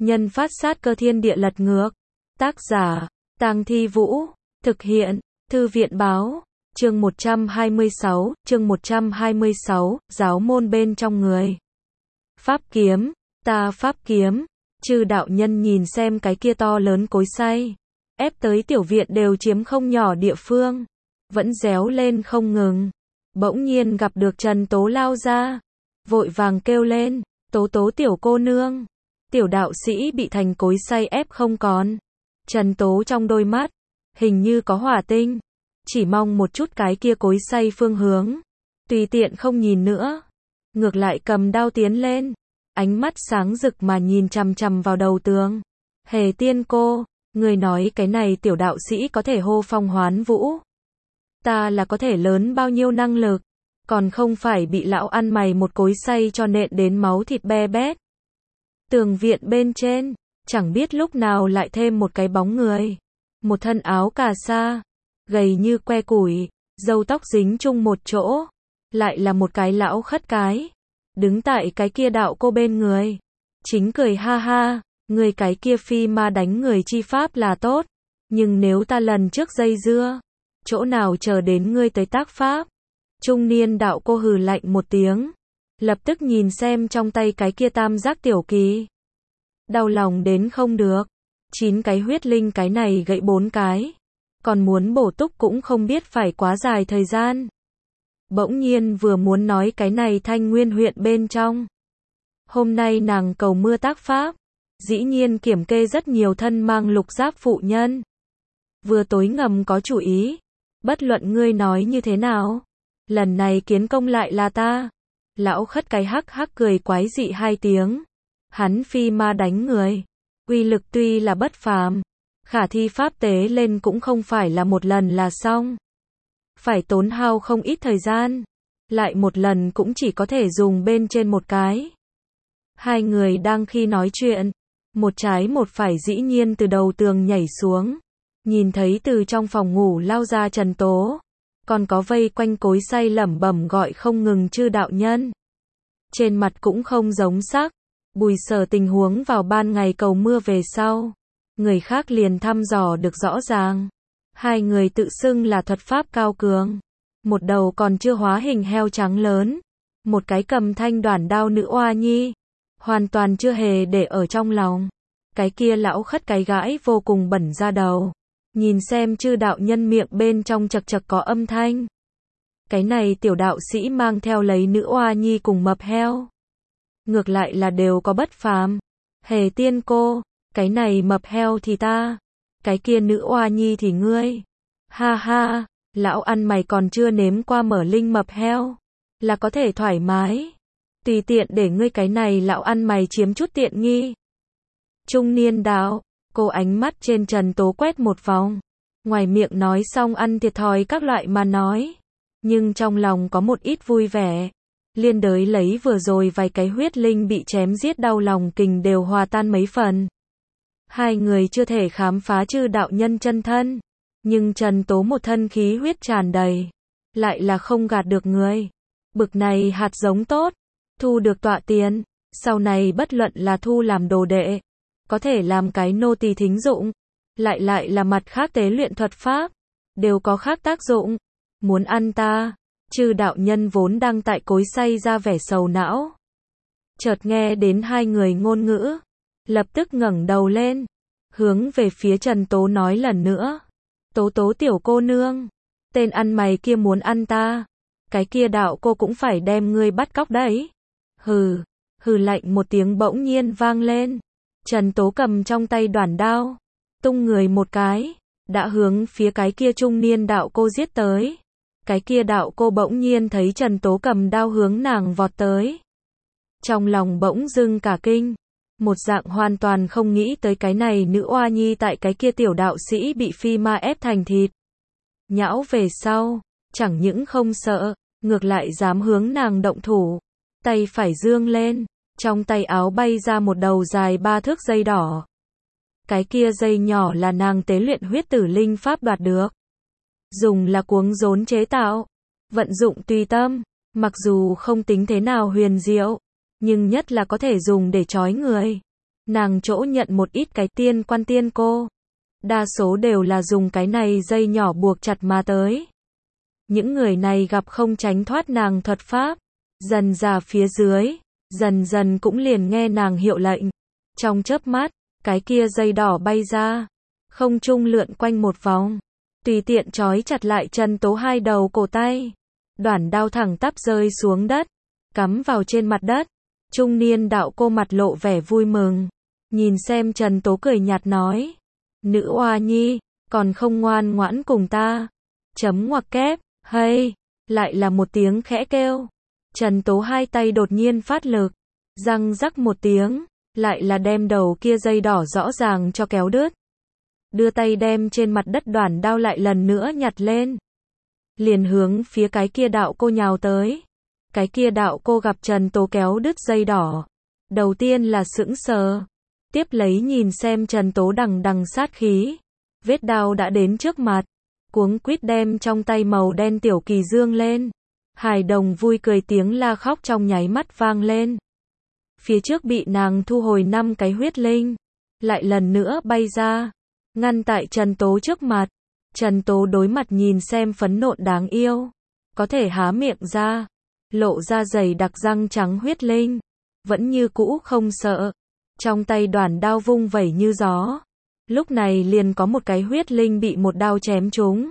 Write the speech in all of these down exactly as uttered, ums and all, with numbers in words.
Nhân phát sát cơ thiên địa lật ngược. Tác giả, Tang Thi Vũ. Thực hiện, Thư viện Báo. Chương một trăm hai mươi sáu, chương một trăm hai mươi sáu, giáo môn bên trong người. Pháp kiếm, ta pháp kiếm. Chư đạo nhân nhìn xem cái kia to lớn cối xay, ép tới tiểu viện đều chiếm không nhỏ địa phương, vẫn réo lên không ngừng. Bỗng nhiên gặp được Trần Tố lao ra, vội vàng kêu lên, Tố Tố tiểu cô nương. Tiểu đạo sĩ bị thành cối xay ép không còn. Trần Tố trong đôi mắt, hình như có hỏa tinh, chỉ mong một chút cái kia cối xay phương hướng, tùy tiện không nhìn nữa. Ngược lại cầm đao tiến lên, ánh mắt sáng rực mà nhìn chằm chằm vào đầu tường. Hề tiên cô, người nói cái này tiểu đạo sĩ có thể hô phong hoán vũ. Ta là có thể lớn bao nhiêu năng lực, còn không phải bị lão ăn mày một cối xay cho nện đến máu thịt be bét. Tường viện bên trên, chẳng biết lúc nào lại thêm một cái bóng người. Một thân áo cà sa, gầy như que củi, râu tóc dính chung một chỗ. Lại là một cái lão khất cái, đứng tại cái kia đạo cô bên người. Chính cười ha ha, người cái kia phi ma đánh người chi pháp là tốt. Nhưng nếu ta lần trước dây dưa, chỗ nào chờ đến ngươi tới tác pháp. Trung niên đạo cô hừ lạnh một tiếng, lập tức nhìn xem trong tay cái kia tam giác tiểu kỳ. Đau lòng đến không được, chín cái huyết linh cái này gãy bốn cái, còn muốn bổ túc cũng không biết phải quá dài thời gian. Bỗng nhiên vừa muốn nói cái này Thanh Nguyên huyện bên trong. Hôm nay nàng cầu mưa tác pháp, dĩ nhiên kiểm kê rất nhiều thân mang lục giáp phụ nhân. Vừa tối ngầm có chủ ý, bất luận ngươi nói như thế nào, lần này kiến công lại là ta. Lão khất cái hắc hắc cười quái dị hai tiếng. Hắn phi ma đánh người, uy lực tuy là bất phàm, khả thi pháp tế lên cũng không phải là một lần là xong. Phải tốn hao không ít thời gian, lại một lần cũng chỉ có thể dùng bên trên một cái. Hai người đang khi nói chuyện, một trái một phải dĩ nhiên từ đầu tường nhảy xuống, nhìn thấy từ trong phòng ngủ lao ra Trần Tố, còn có vây quanh cối xay lẩm bẩm gọi không ngừng chư đạo nhân. Trên mặt cũng không giống sắc. Bùi Sở tình huống vào ban ngày cầu mưa về sau, người khác liền thăm dò được rõ ràng. Hai người tự xưng là thuật pháp cao cường, một đầu còn chưa hóa hình heo trắng lớn, một cái cầm thanh đoản đao nữ oa nhi, hoàn toàn chưa hề để ở trong lòng. Cái kia lão khất cái gãi vô cùng bẩn ra đầu, nhìn xem chư đạo nhân miệng bên trong chật chật có âm thanh. Cái này tiểu đạo sĩ mang theo lấy nữ oa nhi cùng mập heo, ngược lại là đều có bất phàm. Hề tiên cô, cái này mập heo thì ta, cái kia nữ oa nhi thì ngươi. Ha ha, lão ăn mày còn chưa nếm qua mở linh mập heo, là có thể thoải mái. Tùy tiện để ngươi cái này lão ăn mày chiếm chút tiện nghi. Trung niên đạo, cô ánh mắt trên Trần Tố quét một vòng, ngoài miệng nói xong ăn thiệt thòi các loại mà nói, nhưng trong lòng có một ít vui vẻ. Liên đới lấy vừa rồi vài cái huyết linh bị chém giết đau lòng kình đều hòa tan mấy phần. Hai người chưa thể khám phá chư đạo nhân chân thân, nhưng Trần Tố một thân khí huyết tràn đầy, lại là không gạt được người. Bực này hạt giống tốt, thu được tọa tiền, sau này bất luận là thu làm đồ đệ, có thể làm cái nô tỳ thính dụng, lại lại là mặt khác tế luyện thuật pháp, đều có khác tác dụng. Muốn ăn ta. Chư đạo nhân vốn đang tại cối xay ra vẻ sầu não, chợt nghe đến hai người ngôn ngữ, lập tức ngẩng đầu lên, hướng về phía Trần Tố nói lần nữa, Tố Tố tiểu cô nương, tên ăn mày kia muốn ăn ta, cái kia đạo cô cũng phải đem ngươi bắt cóc đấy. Hừ, hừ lạnh một tiếng bỗng nhiên vang lên, Trần Tố cầm trong tay đoản đao, tung người một cái, đã hướng phía cái kia trung niên đạo cô giết tới. Cái kia đạo cô bỗng nhiên thấy Trần Tố cầm đao hướng nàng vọt tới, trong lòng bỗng dưng cả kinh, một dạng hoàn toàn không nghĩ tới cái này nữ oa nhi tại cái kia tiểu đạo sĩ bị phi ma ép thành thịt nhão về sau, chẳng những không sợ, ngược lại dám hướng nàng động thủ. Tay phải dương lên, trong tay áo bay ra một đầu dài ba thước dây đỏ. Cái kia dây nhỏ là nàng tế luyện huyết tử linh pháp đoạt được, dùng là cuống rốn chế tạo, vận dụng tùy tâm, mặc dù không tính thế nào huyền diệu, nhưng nhất là có thể dùng để trói người. nàng chỗ nhận một ít cái tiên quan tiên cô. Đa số đều là dùng cái này dây nhỏ buộc chặt mà tới. Những người này gặp không tránh thoát nàng thuật pháp. Dần ra phía dưới, dần dần cũng liền nghe nàng hiệu lệnh. Trong chớp mắt, cái kia dây đỏ bay ra, không trung lượn quanh một vòng, tùy tiện trói chặt lại Trần Tố hai đầu cổ tay. Đoản đao thẳng tắp rơi xuống đất, cắm vào trên mặt đất. Trung niên đạo cô mặt lộ vẻ vui mừng, nhìn xem Trần Tố cười nhạt nói: "Nữ oa nhi, còn không ngoan ngoãn cùng ta." Chấm ngoặc kép, hay, lại là một tiếng khẽ kêu. Trần Tố hai tay đột nhiên phát lực, răng rắc một tiếng, lại là đem đầu kia dây đỏ rõ ràng cho kéo đứt. Đưa tay đem trên mặt đất đoản đao lại lần nữa nhặt lên, liền hướng phía cái kia đạo cô nhào tới. Cái kia đạo cô gặp Trần Tố kéo đứt dây đỏ, đầu tiên là sững sờ, tiếp lấy nhìn xem Trần Tố đằng đằng sát khí, vết đao đã đến trước mặt, cuống quýt đem trong tay màu đen tiểu kỳ dương lên. Hài đồng vui cười tiếng la khóc trong nháy mắt vang lên. Phía trước bị nàng thu hồi năm cái huyết linh, lại lần nữa bay ra, ngăn tại Trần Tố trước mặt. Trần Tố đối mặt nhìn xem phấn nộn đáng yêu, có thể há miệng ra, lộ ra dày đặc răng trắng huyết linh, vẫn như cũ không sợ. Trong tay đoản đao vung vẩy như gió. Lúc này liền có một cái huyết linh bị một đao chém trúng,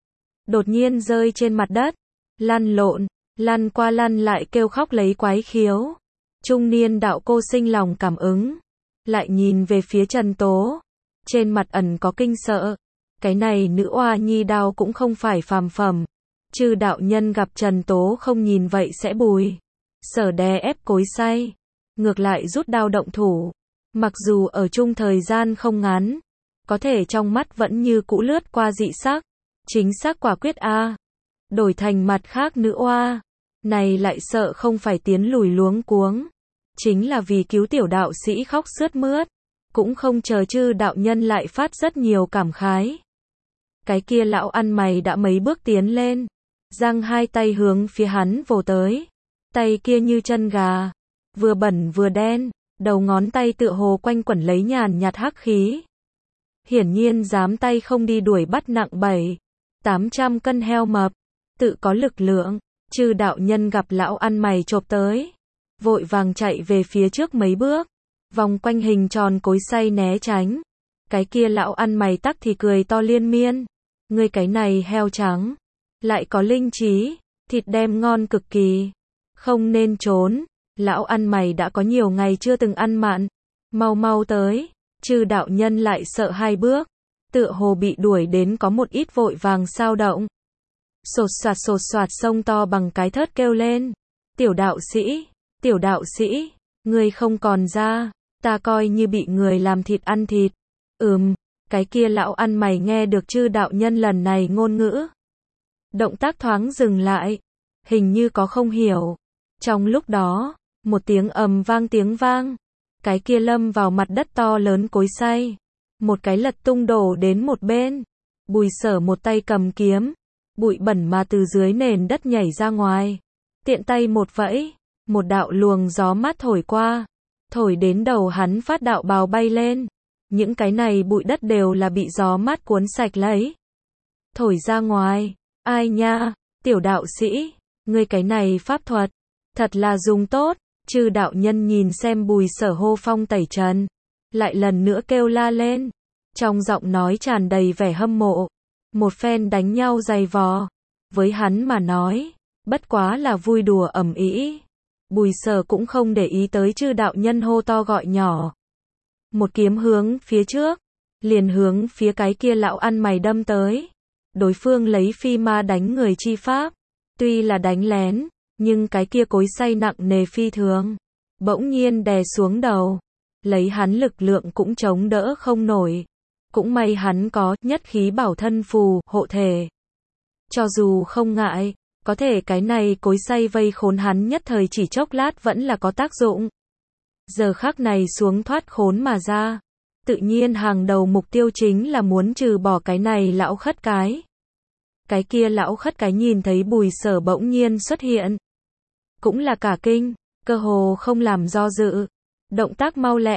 đột nhiên rơi trên mặt đất, lăn lộn, lăn qua lăn lại kêu khóc lấy quái khiếu. Trung niên đạo cô sinh lòng cảm ứng, lại nhìn về phía Trần Tố, trên mặt ẩn có kinh sợ. Cái này nữ oa nhi đao cũng không phải phàm phẩm. Chư đạo nhân gặp Trần Tố không nhìn vậy sẽ bùi sở đè ép cối xay, ngược lại rút đao động thủ. Mặc dù ở chung thời gian không ngắn, có thể trong mắt vẫn như cũ lướt qua dị sắc. Chính xác quả quyết a. Đổi thành mặt khác nữ oa, này lại sợ không phải tiến lùi luống cuống, chính là vì cứu tiểu đạo sĩ khóc sướt mướt, cũng không chờ chư đạo nhân lại phát rất nhiều cảm khái. Cái kia lão ăn mày đã mấy bước tiến lên, giang hai tay hướng phía hắn vồ tới. Tay kia như chân gà, vừa bẩn vừa đen, đầu ngón tay tựa hồ quanh quẩn lấy nhàn nhạt hắc khí. Hiển nhiên dám tay không đi đuổi bắt nặng bảy, tám trăm cân heo mập, tự có lực lượng. Chư đạo nhân gặp lão ăn mày chộp tới, vội vàng chạy về phía trước mấy bước, vòng quanh hình tròn cối xay né tránh. Cái kia lão ăn mày tắc thì cười to liên miên: "Ngươi cái này heo trắng, lại có linh trí, thịt đem ngon cực kỳ, không nên trốn." Lão ăn mày đã có nhiều ngày chưa từng ăn mặn, mau mau tới. Chư đạo nhân lại sợ hai bước, tựa hồ bị đuổi đến có một ít vội vàng sao động. Sột soạt sột soạt sông to bằng cái thớt kêu lên: "Tiểu đạo sĩ, tiểu đạo sĩ, ngươi không còn ra, ta coi như bị người làm thịt ăn thịt." Ừm, cái kia lão ăn mày nghe được chư đạo nhân lần này ngôn ngữ, động tác thoáng dừng lại, hình như có không hiểu. Trong lúc đó, một tiếng ầm vang tiếng vang, cái kia lâm vào mặt đất to lớn cối xay, một cái lật tung đổ đến một bên. Bùi sở một tay cầm kiếm, bụi bẩn mà từ dưới nền đất nhảy ra ngoài, tiện tay một vẫy, một đạo luồng gió mát thổi qua, thổi đến đầu hắn phát đạo bào bay lên. Những cái này bụi đất đều là bị gió mát cuốn sạch lấy, thổi ra ngoài. Ai nha, tiểu đạo sĩ, ngươi cái này pháp thuật, thật là dùng tốt. Chư đạo nhân nhìn xem bùi sở hô phong tẩy trần, lại lần nữa kêu la lên, trong giọng nói tràn đầy vẻ hâm mộ. Một phen đánh nhau dày vò, với hắn mà nói, bất quá là vui đùa ầm ĩ. Bùi sở cũng không để ý tới chư đạo nhân hô to gọi nhỏ. Một kiếm hướng phía trước, liền hướng phía cái kia lão ăn mày đâm tới. Đối phương lấy phi ma đánh người chi pháp, tuy là đánh lén, nhưng cái kia cối xay nặng nề phi thường, bỗng nhiên đè xuống đầu, lấy hắn lực lượng cũng chống đỡ không nổi. Cũng may hắn có nhất khí bảo thân phù hộ thể, cho dù không ngại, có thể cái này cối xay vây khốn hắn nhất thời chỉ chốc lát vẫn là có tác dụng. Giờ khắc này xuống thoát khốn mà ra, tự nhiên hàng đầu mục tiêu chính là muốn trừ bỏ cái này lão khất cái. Cái kia lão khất cái nhìn thấy bùi sở bỗng nhiên xuất hiện, cũng là cả kinh, cơ hồ không làm do dự, động tác mau lẹ,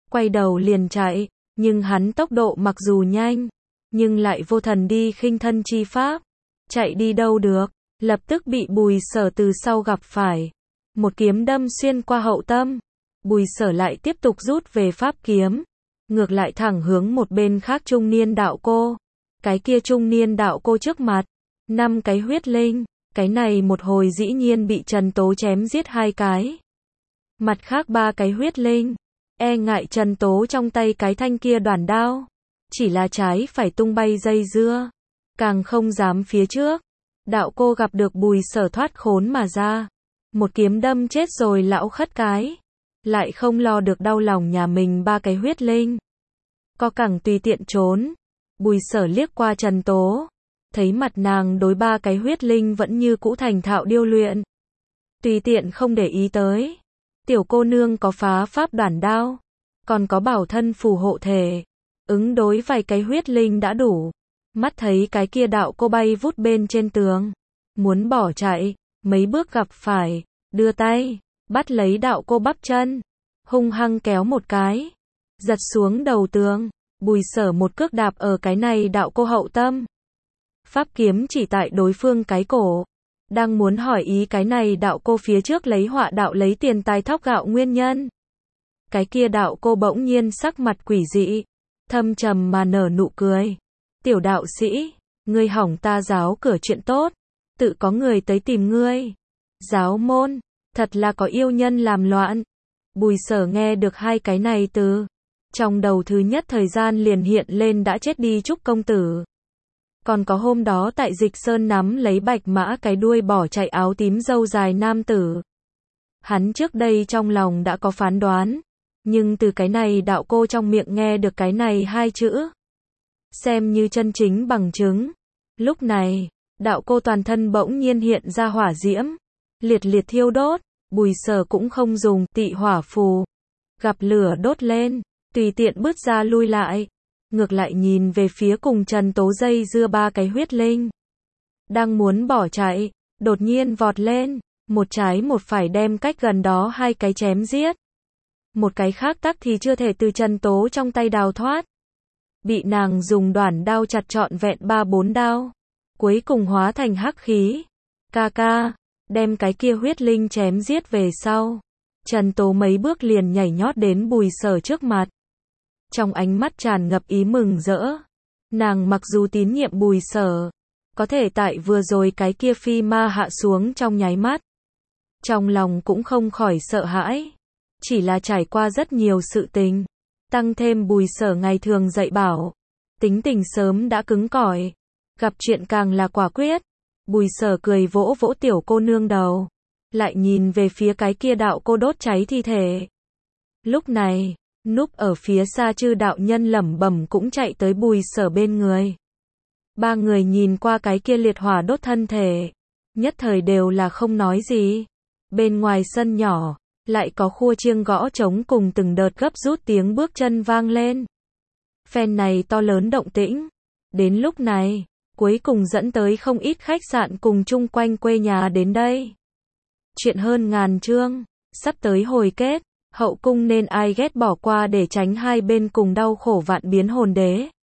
quay đầu liền chạy, nhưng hắn tốc độ mặc dù nhanh, nhưng lại vô thần đi khinh thân chi pháp, chạy đi đâu được, lập tức bị Bùi Sở từ sau gặp phải, một kiếm đâm xuyên qua hậu tâm, Bùi Sở lại tiếp tục rút về pháp kiếm, ngược lại thẳng hướng một bên khác trung niên đạo cô, cái kia trung niên đạo cô trước mặt, năm cái huyết linh, cái này một hồi dĩ nhiên bị Trần Tố chém giết hai cái, mặt khác ba cái huyết linh, e ngại Trần Tố trong tay cái thanh kia đoản đao, chỉ là trái phải tung bay dây dưa, càng không dám phía trước. Đạo cô gặp được Bùi Sở thoát khốn mà ra, một kiếm đâm chết rồi lão khất cái, lại không lo được đau lòng nhà mình ba cái huyết linh. Co cẳng tùy tiện trốn, Bùi Sở liếc qua Trần Tố, thấy mặt nàng đối ba cái huyết linh vẫn như cũ thành thạo điêu luyện. Tùy tiện không để ý tới. Tiểu cô nương có phá pháp đoản đao, còn có bảo thân phù hộ thể, ứng đối vài cái huyết linh đã đủ. Mắt thấy cái kia đạo cô bay vút bên trên tường, muốn bỏ chạy, mấy bước gặp phải, đưa tay, bắt lấy đạo cô bắp chân, hung hăng kéo một cái, giật xuống đầu tường, Bùi Sở một cước đạp ở cái này đạo cô hậu tâm. Pháp kiếm chỉ tại đối phương cái cổ, đang muốn hỏi ý cái này đạo cô phía trước lấy họa đạo lấy tiền tài thóc gạo nguyên nhân. Cái kia đạo cô bỗng nhiên sắc mặt quỷ dị, thâm trầm mà nở nụ cười. Tiểu đạo sĩ, ngươi hỏng ta giáo cửa chuyện tốt, tự có người tới tìm ngươi. Giáo môn, thật là có yêu nhân làm loạn. Bùi Sở nghe được hai cái này từ, trong đầu thứ nhất thời gian liền hiện lên đã chết đi Trúc công tử. Còn có hôm đó tại Dịch Sơn nắm lấy bạch mã cái đuôi bỏ chạy áo tím râu dài nam tử. Hắn trước đây trong lòng đã có phán đoán, nhưng từ cái này đạo cô trong miệng nghe được cái này hai chữ, xem như chân chính bằng chứng. Lúc này, đạo cô toàn thân bỗng nhiên hiện ra hỏa diễm, liệt liệt thiêu đốt, Bùi Sở cũng không dùng tị hỏa phù, gặp lửa đốt lên, tùy tiện bước ra lui lại, ngược lại nhìn về phía cùng Trần Tố dây dưa ba cái huyết linh. Đang muốn bỏ chạy, đột nhiên vọt lên, một trái một phải đem cách gần đó hai cái chém giết. Một cái khác tắc thì chưa thể từ Trần Tố trong tay đào thoát. Bị nàng dùng đoản đao chặt trọn vẹn ba bốn đao, cuối cùng hóa thành hắc khí. Ca ca, đem cái kia huyết linh chém giết về sau. Trần Tố mấy bước liền nhảy nhót đến Bùi Sở trước mặt. Trong ánh mắt tràn ngập ý mừng rỡ. Nàng mặc dù tín nhiệm Bùi Sở, có thể tại vừa rồi cái kia phi ma hạ xuống trong nháy mắt, trong lòng cũng không khỏi sợ hãi. Chỉ là trải qua rất nhiều sự tình, tăng thêm Bùi Sở ngày thường dạy bảo, tính tình sớm đã cứng cỏi, gặp chuyện càng là quả quyết. Bùi Sở cười vỗ vỗ tiểu cô nương đầu, lại nhìn về phía cái kia đạo cô đốt cháy thi thể. Lúc này, núp ở phía xa chư đạo nhân lẩm bẩm cũng chạy tới Bùi Sở bên người. Ba người nhìn qua cái kia liệt hỏa đốt thân thể, nhất thời đều là không nói gì. Bên ngoài sân nhỏ, lại có khua chiêng gõ trống cùng từng đợt gấp rút tiếng bước chân vang lên. Phen này to lớn động tĩnh. Đến lúc này, cuối cùng dẫn tới không ít khách sạn cùng chung quanh quê nhà đến đây. Chuyện hơn ngàn chương, sắp tới hồi kết, hậu cung nên ai ghét bỏ qua để tránh hai bên cùng đau khổ vạn biến hồn đế.